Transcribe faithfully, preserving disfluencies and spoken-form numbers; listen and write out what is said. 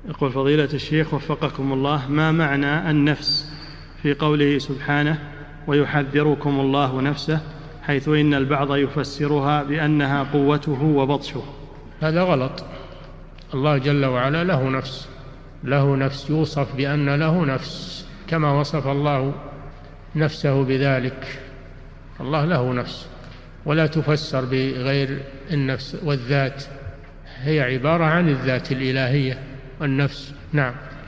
يقول فضيلة الشيخ وفقكم الله، ما معنى النفس في قوله سبحانه ويحذركم الله نفسه، حيث إن البعض يفسرها بأنها قوته وبطشه؟ هذا غلط. الله جل وعلا له نفس، له نفس، يوصف بأن له نفس كما وصف الله نفسه بذلك. الله له نفس، ولا تفسر بغير النفس. والذات هي عبارة عن الذات الإلهية والنفس. نعم.